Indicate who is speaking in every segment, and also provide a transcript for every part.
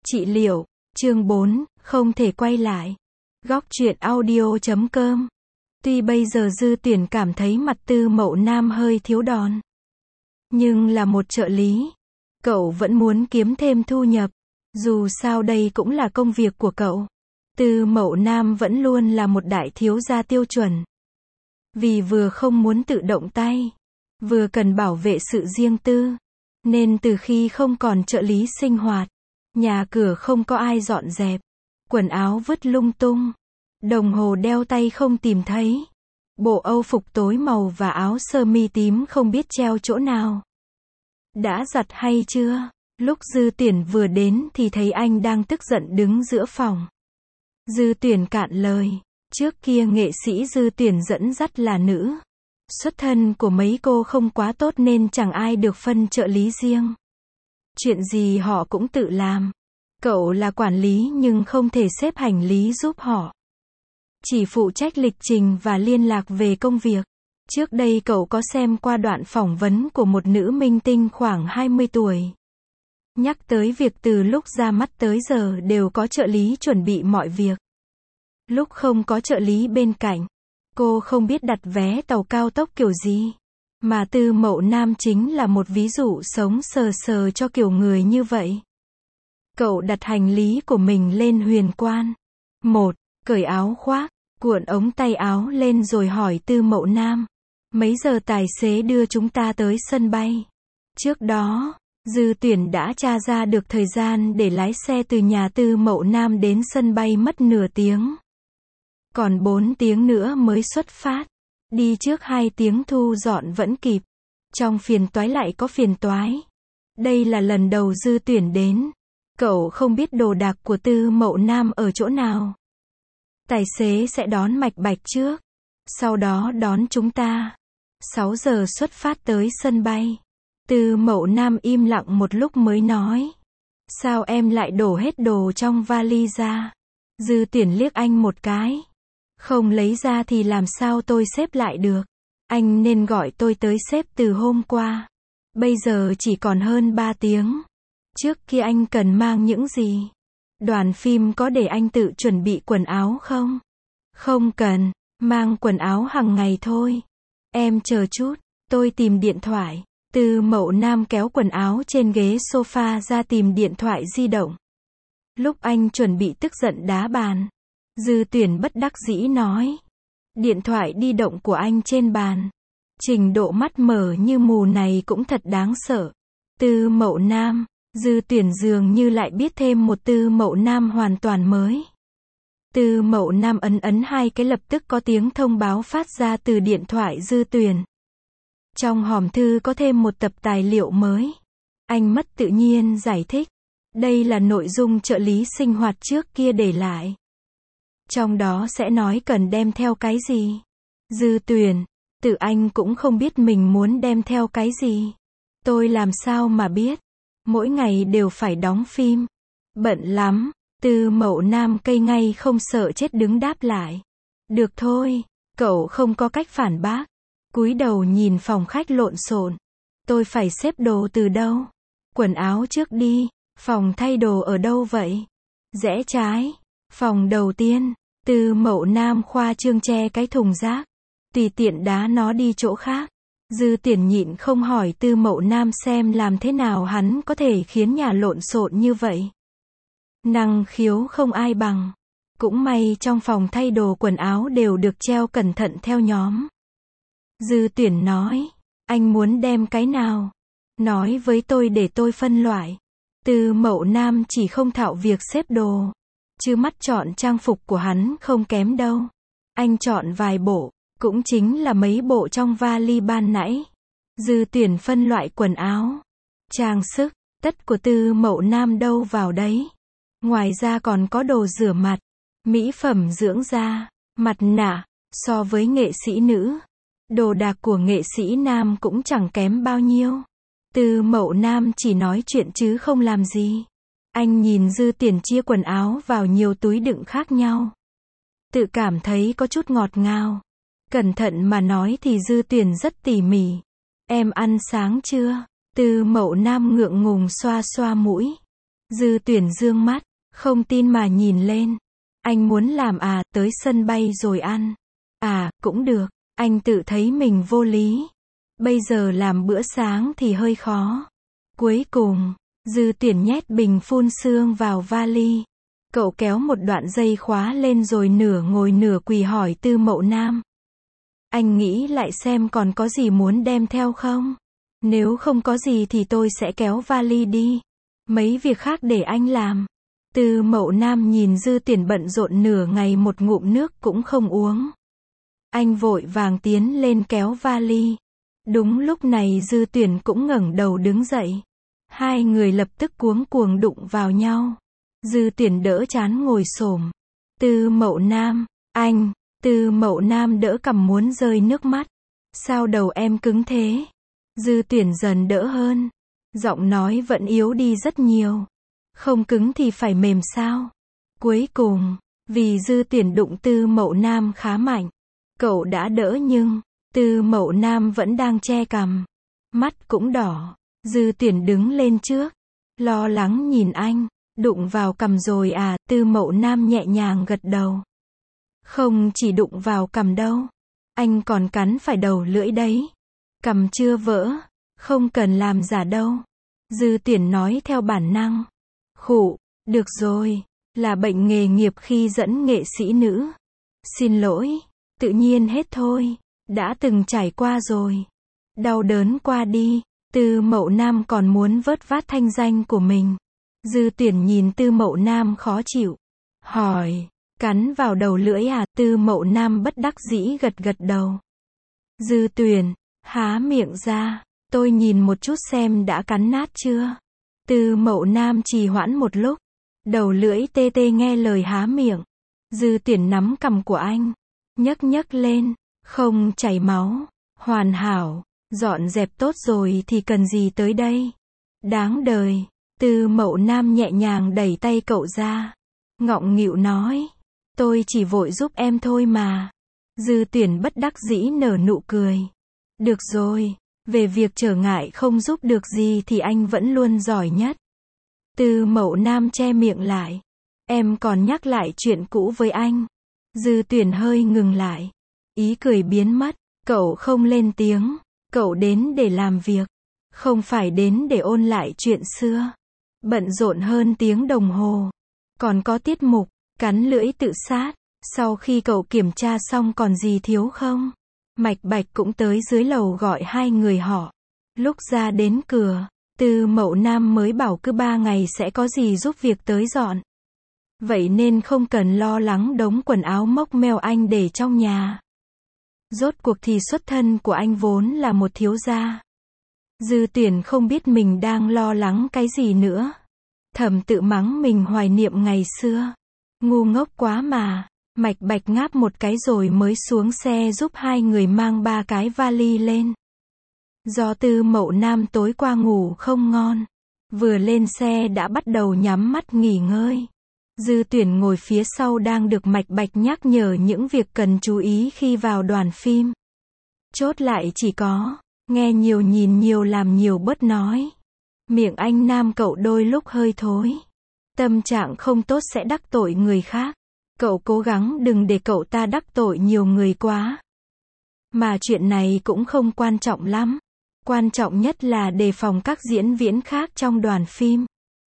Speaker 1: Trị liệu, chương 4, không thể quay lại. Góc truyện audio.com. Tuy bây giờ Dư Tuyển cảm thấy mặt Tư Mậu Nam hơi thiếu đòn, nhưng là một trợ lý, cậu vẫn muốn kiếm thêm thu nhập. Dù sao đây cũng là công việc của cậu. Tư Mậu Nam vẫn luôn là một đại thiếu gia tiêu chuẩn. Vì vừa không muốn tự động tay, vừa cần bảo vệ sự riêng tư, nên từ khi không còn trợ lý sinh hoạt, nhà cửa không có ai dọn dẹp, quần áo vứt lung tung, đồng hồ đeo tay không tìm thấy, bộ âu phục tối màu và áo sơ mi tím không biết treo chỗ nào. Đã giặt hay chưa? Lúc Dư Tuyển vừa đến thì thấy anh đang tức giận đứng giữa phòng. Dư Tuyển cạn lời. Trước kia nghệ sĩ Dư Tuyển dẫn dắt là nữ. Xuất thân của mấy cô không quá tốt nên chẳng ai được phân trợ lý riêng. Chuyện gì họ cũng tự làm. Cậu là quản lý nhưng không thể xếp hành lý giúp họ. Chỉ phụ trách lịch trình và liên lạc về công việc. Trước đây cậu có xem qua đoạn phỏng vấn của một nữ minh tinh khoảng 20 tuổi. Nhắc tới việc từ lúc ra mắt tới giờ đều có trợ lý chuẩn bị mọi việc. Lúc không có trợ lý bên cạnh, cô không biết đặt vé tàu cao tốc kiểu gì. Mà Tư Mậu Nam chính là một ví dụ sống sờ sờ cho kiểu người như vậy. Cậu đặt hành lý của mình lên huyền quan. 1. Cởi áo khoác, cuộn ống tay áo lên rồi hỏi Tư Mậu Nam. Mấy giờ tài xế đưa chúng ta tới sân bay? Trước đó, Dư Tuyển đã tra ra được thời gian để lái xe từ nhà Tư Mậu Nam đến sân bay mất nửa tiếng. Còn 4 tiếng nữa mới xuất phát. Đi trước 2 tiếng thu dọn vẫn kịp. Trong phiền toái lại có phiền toái. Đây là lần đầu Dư Tuyển đến. Cậu không biết đồ đạc của Tư Mậu Nam ở chỗ nào. Tài xế sẽ đón Mạch Bạch trước. Sau đó đón chúng ta. 6 giờ xuất phát tới sân bay. Tư Mậu Nam im lặng một lúc mới nói. Sao em lại đổ hết đồ trong vali ra? Dư Tuyển liếc anh một cái. Không lấy ra thì làm sao tôi xếp lại được? Anh nên gọi tôi tới xếp từ hôm qua. Bây giờ chỉ còn hơn 3 tiếng. Trước kia anh cần mang những gì? Đoàn phim có để anh tự chuẩn bị quần áo không? Không cần, mang quần áo hàng ngày thôi. Em chờ chút, tôi tìm điện thoại. Tư Mậu Nam kéo quần áo trên ghế sofa ra tìm điện thoại di động. Lúc anh chuẩn bị tức giận đá bàn, Dư Tuyển bất đắc dĩ nói. Điện thoại di động của anh trên bàn. Trình độ mắt mở như mù này cũng thật đáng sợ. Tư Mậu Nam, Dư Tuyển dường như lại biết thêm một Tư Mậu Nam hoàn toàn mới. Tư Mậu Nam ấn 2 cái lập tức có tiếng thông báo phát ra từ điện thoại Dư Tuyển. Trong hòm thư có thêm một tập tài liệu mới. Anh mất tự nhiên giải thích. Đây là nội dung trợ lý sinh hoạt trước kia để lại. Trong đó sẽ nói cần đem theo cái gì. Dư Tuyển, tự anh cũng không biết mình muốn đem theo cái gì. Tôi làm sao mà biết. Mỗi ngày đều phải đóng phim. Bận lắm. Tư Mậu Nam cây ngay không sợ chết đứng đáp lại. Được thôi, cậu không có cách phản bác. Cúi đầu nhìn phòng khách lộn xộn. Tôi phải xếp đồ từ đâu? Quần áo trước đi. Phòng thay đồ ở đâu vậy? Rẽ trái. Phòng đầu tiên. Tư Mậu Nam khoa trương che cái thùng rác. Tùy tiện đá nó đi chỗ khác. Dư Tuyển nhịn không hỏi Tư Mậu Nam xem làm thế nào hắn có thể khiến nhà lộn xộn như vậy. Năng khiếu không ai bằng. Cũng may trong phòng thay đồ quần áo đều được treo cẩn thận theo nhóm. Dư Tuyển nói. Anh muốn đem cái nào? Nói với tôi để tôi phân loại. Tư Mậu Nam chỉ không thạo việc xếp đồ. Chứ mắt chọn trang phục của hắn không kém đâu. Anh chọn vài bộ. Cũng chính là mấy bộ trong vali ban nãy. Dư Tuyển phân loại quần áo. Trang sức. Tất của Tư Mậu Nam đâu vào đấy. Ngoài ra còn có đồ rửa mặt. Mỹ phẩm dưỡng da. Mặt nạ. So với nghệ sĩ nữ, đồ đạc của nghệ sĩ nam cũng chẳng kém bao nhiêu. Tư Mậu Nam chỉ nói chuyện chứ không làm gì. Anh nhìn Dư Tuyển chia quần áo vào nhiều túi đựng khác nhau. Tự cảm thấy có chút ngọt ngào. Cẩn thận mà nói thì Dư Tuyển rất tỉ mỉ. Em ăn sáng chưa? Tư Mậu Nam ngượng ngùng xoa xoa mũi. Dư Tuyển dương mắt, không tin mà nhìn lên. Anh muốn làm à, tới sân bay rồi ăn. À, cũng được, anh tự thấy mình vô lý. Bây giờ làm bữa sáng thì hơi khó. Cuối cùng, Dư Tuyển nhét bình phun sương vào vali. Cậu kéo một đoạn dây khóa lên rồi nửa ngồi nửa quỳ hỏi Tư Mậu Nam. Anh nghĩ lại xem còn có gì muốn đem theo không? Nếu không có gì thì tôi sẽ kéo vali đi. Mấy việc khác để anh làm. Tư Mậu Nam nhìn Dư Tuyển bận rộn nửa ngày một ngụm nước cũng không uống. Anh vội vàng tiến lên kéo vali. Đúng lúc này Dư Tuyển cũng ngẩng đầu đứng dậy. Hai người lập tức cuống cuồng đụng vào nhau. Dư Tuyển đỡ trán ngồi xổm. Tư Mậu Nam, anh. Tư Mậu Nam đỡ cằm muốn rơi nước mắt. Sao đầu em cứng thế? Dư Tuyển dần đỡ hơn. Giọng nói vẫn yếu đi rất nhiều. Không cứng thì phải mềm sao? Cuối cùng, vì Dư Tuyển đụng Tư Mậu Nam khá mạnh. Cậu đã đỡ nhưng, Tư Mậu Nam vẫn đang che cằm. Mắt cũng đỏ. Dư Tuyển đứng lên trước. Lo lắng nhìn anh. Đụng vào cằm rồi à? Tư Mậu Nam nhẹ nhàng gật đầu. Không chỉ đụng vào cằm đâu. Anh còn cắn phải đầu lưỡi đấy. Cằm chưa vỡ. Không cần làm giả đâu. Dư Tuyển nói theo bản năng. Khụ, được rồi. Là bệnh nghề nghiệp khi dẫn nghệ sĩ nữ. Xin lỗi. Tự nhiên hết thôi. Đã từng trải qua rồi. Đau đớn qua đi. Tư Mậu Nam còn muốn vớt vát thanh danh của mình. Dư Tuyển nhìn Tư Mậu Nam khó chịu. Hỏi. Cắn vào đầu lưỡi à? Tư Mậu Nam bất đắc dĩ gật gật đầu. Dư Tuyển. Há miệng ra. Tôi nhìn một chút xem đã cắn nát chưa. Tư Mậu Nam trì hoãn một lúc. Đầu lưỡi tê tê nghe lời há miệng. Dư Tuyển nắm cằm của anh. Nhấc nhấc lên. Không chảy máu. Hoàn hảo. Dọn dẹp tốt rồi thì cần gì tới đây. Đáng đời. Tư Mậu Nam nhẹ nhàng đẩy tay cậu ra. Ngọng nghịu nói. Tôi chỉ vội giúp em thôi mà. Dư Tuyển bất đắc dĩ nở nụ cười. Được rồi. Về việc trở ngại không giúp được gì thì anh vẫn luôn giỏi nhất. Tư Mậu Nam che miệng lại. Em còn nhắc lại chuyện cũ với anh. Dư Tuyển hơi ngừng lại. Ý cười biến mất. Cậu không lên tiếng. Cậu đến để làm việc. Không phải đến để ôn lại chuyện xưa. Bận rộn hơn tiếng đồng hồ. Còn có tiết mục. Cắn lưỡi tự sát. Sau khi cậu kiểm tra xong còn gì thiếu không? Mạch Bạch cũng tới dưới lầu gọi hai người họ. Lúc ra đến cửa, Tư Mậu Nam mới bảo cứ 3 ngày sẽ có gì giúp việc tới dọn. Vậy nên không cần lo lắng đống quần áo mốc meo anh để trong nhà. Rốt cuộc thì xuất thân của anh vốn là một thiếu gia. Dư Tuyển không biết mình đang lo lắng cái gì nữa. Thầm tự mắng mình hoài niệm ngày xưa. Ngu ngốc quá mà. Mạch Bạch ngáp một cái rồi mới xuống xe giúp hai người mang 3 cái vali lên. Do Tư Mậu Nam tối qua ngủ không ngon. Vừa lên xe đã bắt đầu nhắm mắt nghỉ ngơi. Dư Tuyển ngồi phía sau đang được Mạch Bạch nhắc nhở những việc cần chú ý khi vào đoàn phim. Chốt lại chỉ có, nghe nhiều nhìn nhiều làm nhiều bớt nói. Miệng anh Nam cậu đôi lúc hơi thối. Tâm trạng không tốt sẽ đắc tội người khác. Cậu cố gắng đừng để cậu ta đắc tội nhiều người quá. Mà chuyện này cũng không quan trọng lắm. Quan trọng nhất là đề phòng các diễn viên khác trong đoàn phim.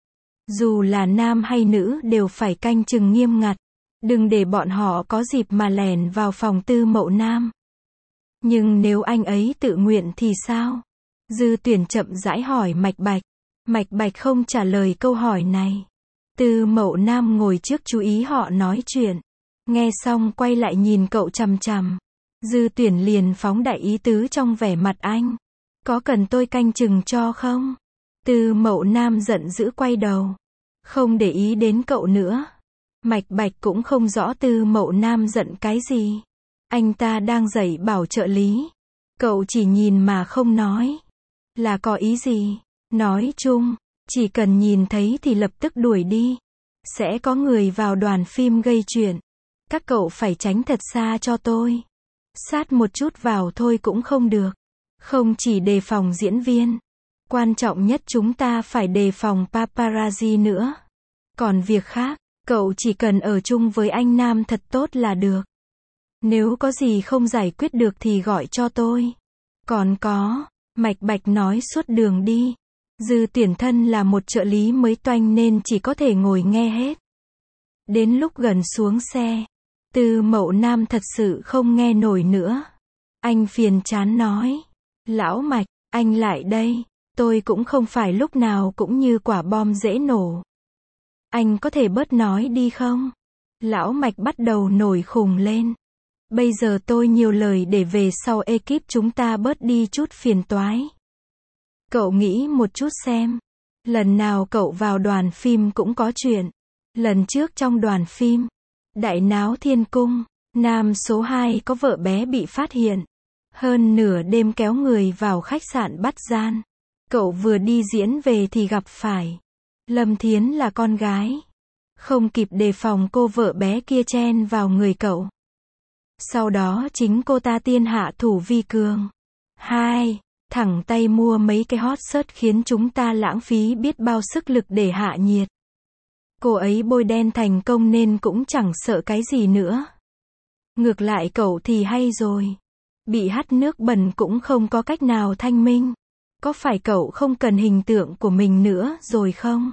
Speaker 1: Dù là nam hay nữ đều phải canh chừng nghiêm ngặt. Đừng để bọn họ có dịp mà lèn vào phòng Tư Mậu Nam. Nhưng nếu anh ấy tự nguyện thì sao? Dư Tuyển chậm rãi hỏi Mạch Bạch. Mạch Bạch không trả lời câu hỏi này. Tư Mậu Nam ngồi trước chú ý họ nói chuyện. Nghe xong quay lại nhìn cậu chằm chằm. Dư Tuyển liền phóng đại ý tứ trong vẻ mặt anh. Có cần tôi canh chừng cho không? Tư Mậu Nam giận dữ quay đầu. Không để ý đến cậu nữa. Mạch Bạch cũng không rõ Tư Mậu Nam giận cái gì. Anh ta đang dạy bảo trợ lý. Cậu chỉ nhìn mà không nói. Là có ý gì? Nói chung, chỉ cần nhìn thấy thì lập tức đuổi đi. Sẽ có người vào đoàn phim gây chuyện. Các cậu phải tránh thật xa cho tôi. Sát một chút vào thôi cũng không được. Không chỉ đề phòng diễn viên. Quan trọng nhất chúng ta phải đề phòng paparazzi nữa. Còn việc khác, cậu chỉ cần ở chung với anh Nam thật tốt là được. Nếu có gì không giải quyết được thì gọi cho tôi. Còn có, Mạch Bạch nói suốt đường đi. Dư Tuyển thân là một trợ lý mới toanh nên chỉ có thể ngồi nghe hết. Đến lúc gần xuống xe, Tư Mậu Nam thật sự không nghe nổi nữa. Anh phiền chán nói. Lão Mạch, anh lại đây. Tôi cũng không phải lúc nào cũng như quả bom dễ nổ. Anh có thể bớt nói đi không? Lão Mạch bắt đầu nổi khùng lên. Bây giờ tôi nhiều lời để về sau ekip chúng ta bớt đi chút phiền toái. Cậu nghĩ một chút xem. Lần nào cậu vào đoàn phim cũng có chuyện. Lần trước trong đoàn phim Đại Náo Thiên Cung, nam số 2 có vợ bé bị phát hiện. Hơn nửa đêm kéo người vào khách sạn bắt gian. Cậu vừa đi diễn về thì gặp phải Lâm Thiến là con gái. Không kịp đề phòng cô vợ bé kia chen vào người cậu. Sau đó chính cô ta tiên hạ thủ vi cường. 2. Thẳng tay mua mấy cái hot search khiến chúng ta lãng phí biết bao sức lực để hạ nhiệt. Cô ấy bôi đen thành công nên cũng chẳng sợ cái gì nữa. Ngược lại cậu thì hay rồi. Bị hắt nước bẩn cũng không có cách nào thanh minh. Có phải cậu không cần hình tượng của mình nữa rồi không?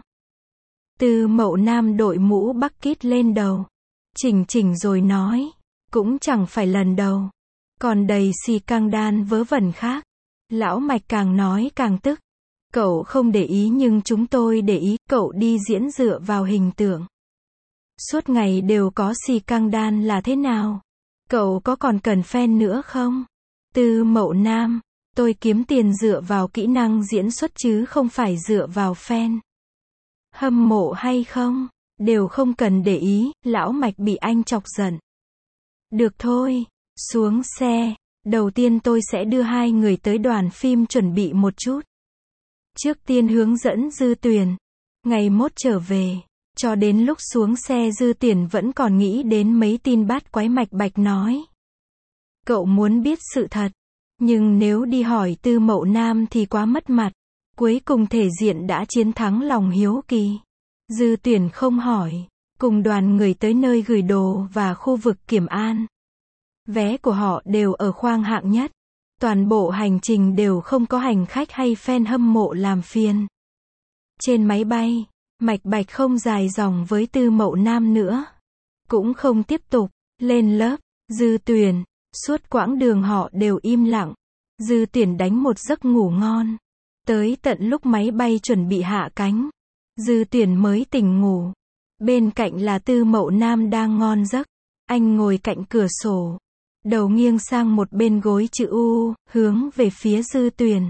Speaker 1: Tư Mậu Nam đội mũ bucket lên đầu. Chỉnh rồi nói. Cũng chẳng phải lần đầu. Còn đầy xì căng đan vớ vẩn khác. Lão Mạch càng nói càng tức. Cậu không để ý nhưng chúng tôi để ý. Cậu đi diễn dựa vào hình tượng. Suốt ngày đều có xì căng đan là thế nào? Cậu có còn cần fan nữa không? Tư Mậu Nam. Tôi kiếm tiền dựa vào kỹ năng diễn xuất chứ không phải dựa vào fan. Hâm mộ hay không? Đều không cần để ý. Lão Mạch bị anh chọc giận. Được thôi. Xuống xe. Đầu tiên tôi sẽ đưa hai người tới đoàn phim chuẩn bị một chút. Trước tiên hướng dẫn Dư Tuyển. Ngày mốt trở về. Cho đến lúc xuống xe Dư Tuyển vẫn còn nghĩ đến mấy tin bát quái. Mạch Bạch nói. Cậu muốn biết sự thật. Nhưng nếu đi hỏi Tư Mậu Nam thì quá mất mặt. Cuối cùng thể diện đã chiến thắng lòng hiếu kỳ. Dư Tuyển không hỏi. Cùng đoàn người tới nơi gửi đồ và khu vực kiểm an. Vé của họ đều ở khoang hạng nhất. Toàn bộ hành trình đều không có hành khách hay fan hâm mộ làm phiền. Trên máy bay, Mạch Bạch không dài dòng với Tư Mậu Nam nữa. Cũng không tiếp tục lên lớp. Dư Tuyển. Suốt quãng đường họ đều im lặng. Dư Tuyển đánh một giấc ngủ ngon. Tới tận lúc máy bay chuẩn bị hạ cánh, Dư Tuyển mới tỉnh ngủ. Bên cạnh là Tư Mậu Nam đang ngon giấc. Anh ngồi cạnh cửa sổ. Đầu nghiêng sang một bên gối chữ U, hướng về phía Dư Tuyển.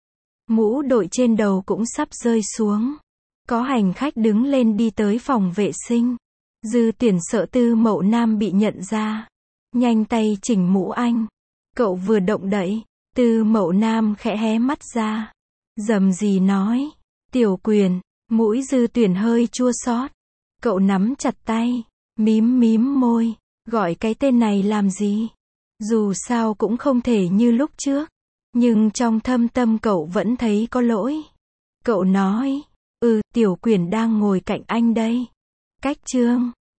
Speaker 1: Mũ đội trên đầu cũng sắp rơi xuống. Có hành khách đứng lên đi tới phòng vệ sinh. Dư Tuyển sợ Tư Mậu Nam bị nhận ra. Nhanh tay chỉnh mũ anh. Cậu vừa động đậy, Tư Mậu Nam khẽ hé mắt ra. Rầm rì nói. Tiểu Quyền. Mũi Dư Tuyển hơi chua xót. Cậu nắm chặt tay. Mím môi. Gọi cái tên này làm gì? Dù sao cũng không thể như lúc trước. Nhưng trong thâm tâm cậu vẫn thấy có lỗi. Cậu nói. Tiểu Quyền đang ngồi cạnh anh đây. Cách chương.